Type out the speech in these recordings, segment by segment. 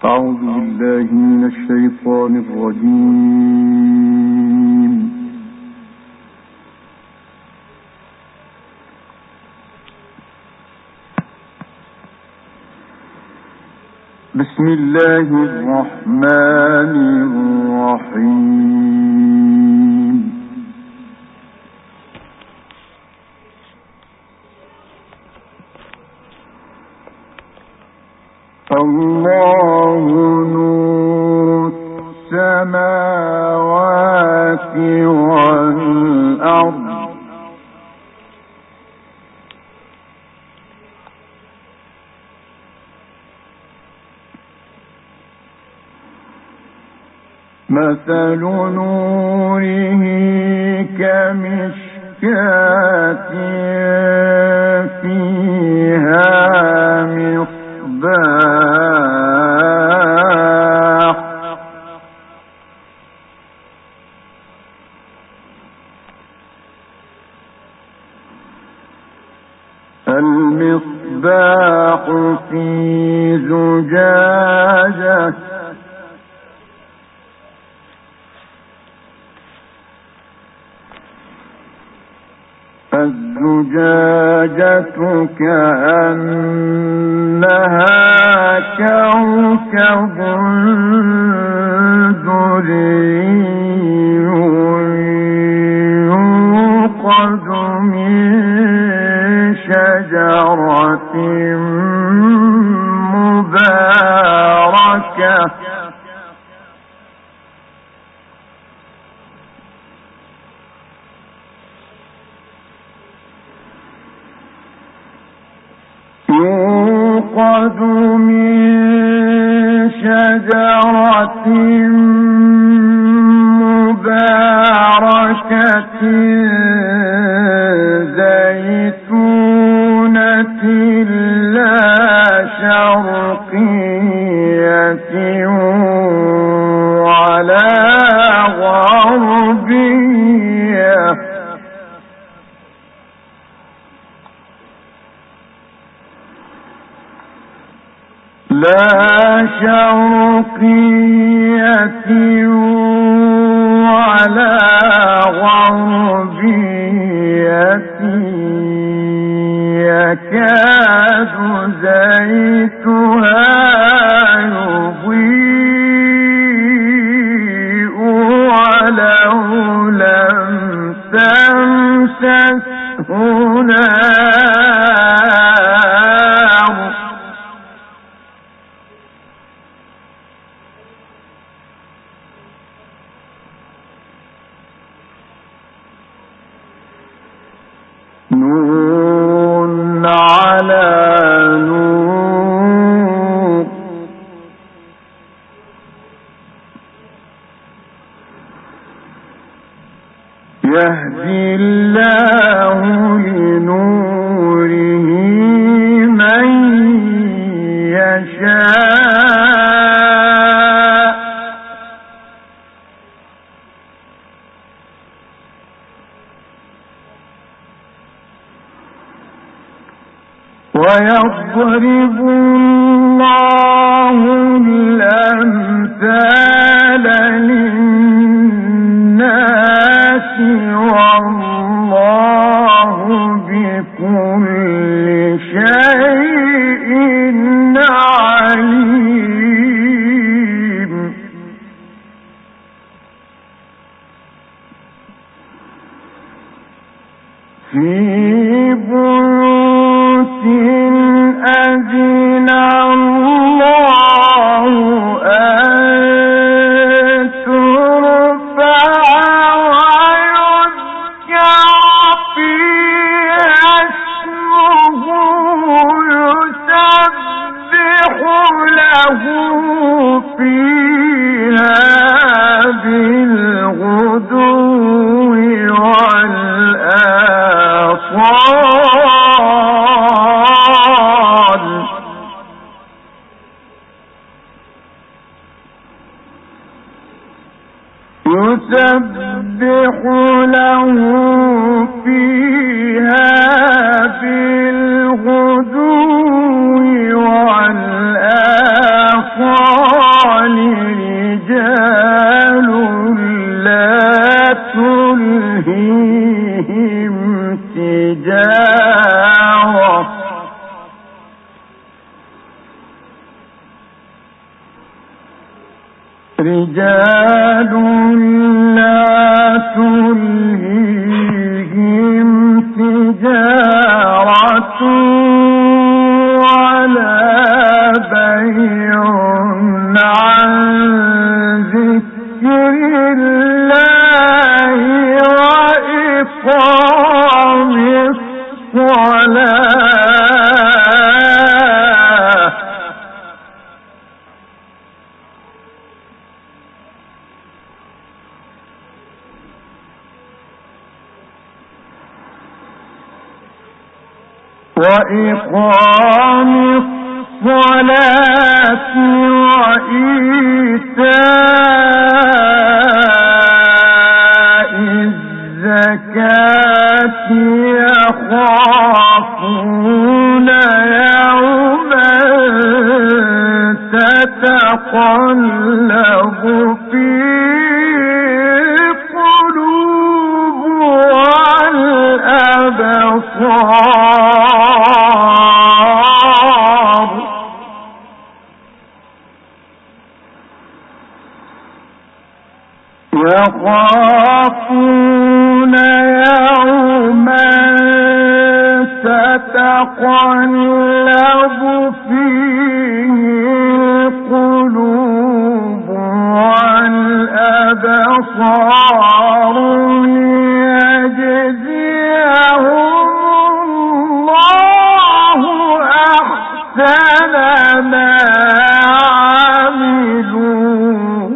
أعوذ بالله من الشيطان الرجيم. بسم الله الرحمن الرحيم. الله نور السماوات والأرض مثل نوره كمشكاة فيها مصباح المصباح في زجاجة الزجاجة كأنها كوكب دري يوقد من شجرة مباركة زيتونة لا شرقية ولا غربية يكاد زيتها يضيء ولو لم تمسسه نار نور على نور يهدي الله لنوره من يشاء ويضرب الله الأمثال للناس والله بكل شيء عليم. في بيوت أذن الله أن ترفع ويذكر فيها اسمه يسبح له فيها بالغدو والآصال يسبح له فيها بالغدو والآصال رجال لا تلهيهم تجارة ولا بيع عن ذكر الله وإقام الصلاة وإيتاء الزكاة يخافون يوما تتقلب فيه القلوب والأبصار يخافون يوما تتقلب فيه القلوب والأبصار ليجزيهم الله أحسن ما عملوا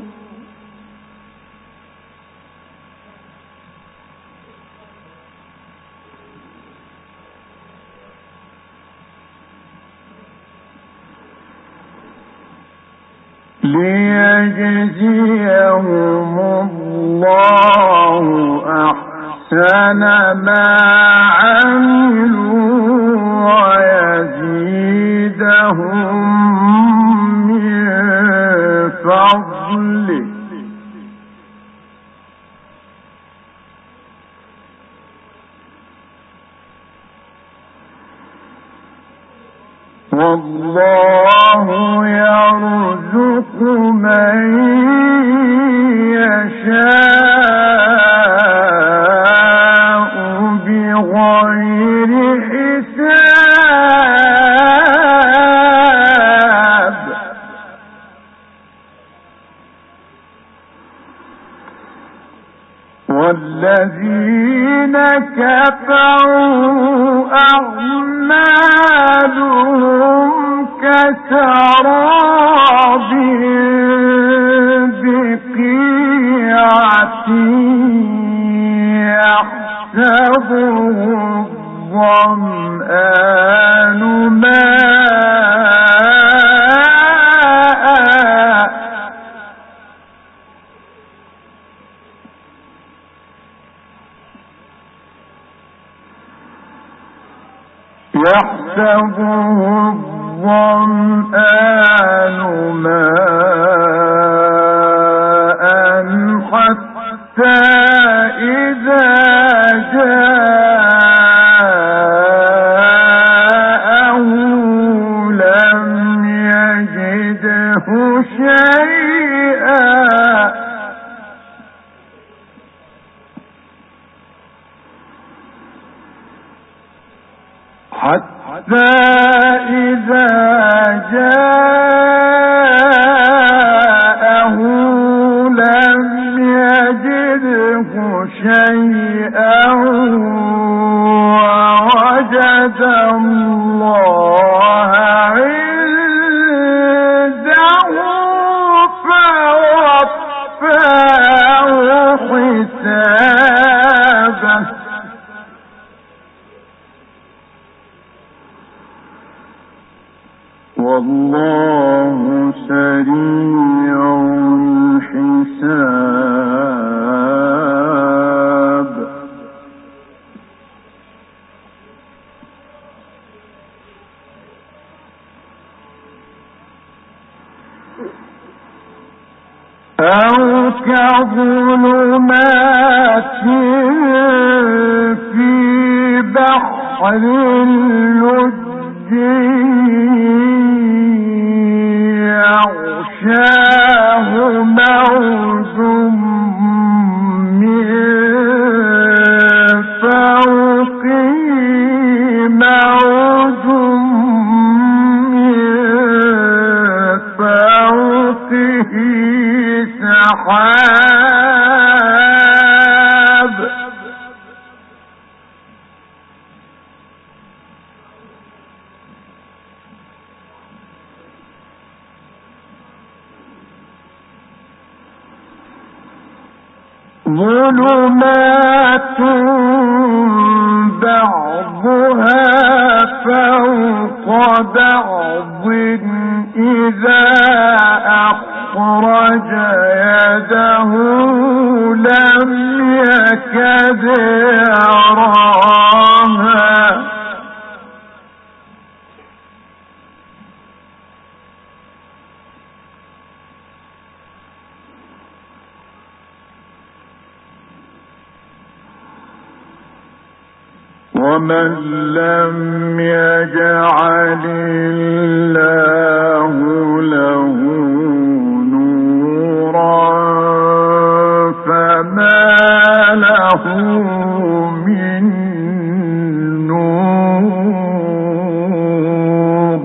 أحسن ما عملوا ويزيدهم من فضله والله يرزق من يشاء بغير حساب والذين كفروا أعمالهم كسراب بقيعة يحسبه الظمآن ماء حتى إذا جاءه لم يجده شيئا حتى إذا جاءه لم يجده شيئا ووجد الله عنده فوفاه حسابه والله سريع الحساب أو كظلمات في بحر يغشاه سحاب ظلمات بعضها فوق بعض إذا أخرج يده لم يكد يراها ومن لم يجعل الله له نورا فما له من نور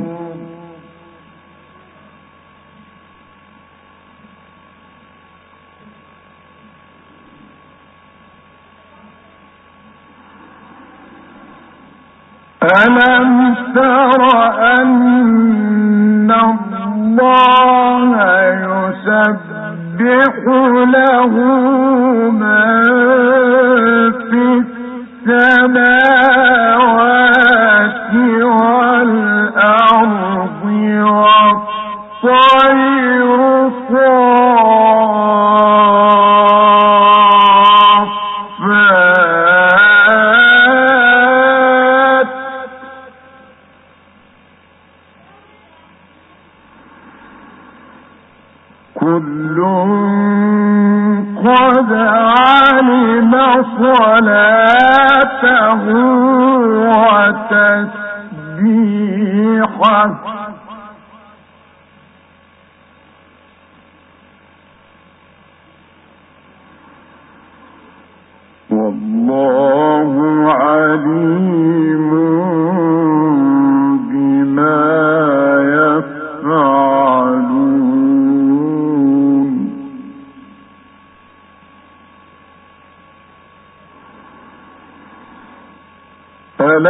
ألم تر أن الله يسبح له ما في السماوات والأرض والطير صافات كل قد علم صلاته وتسبيحه والله عليم بما يفعلون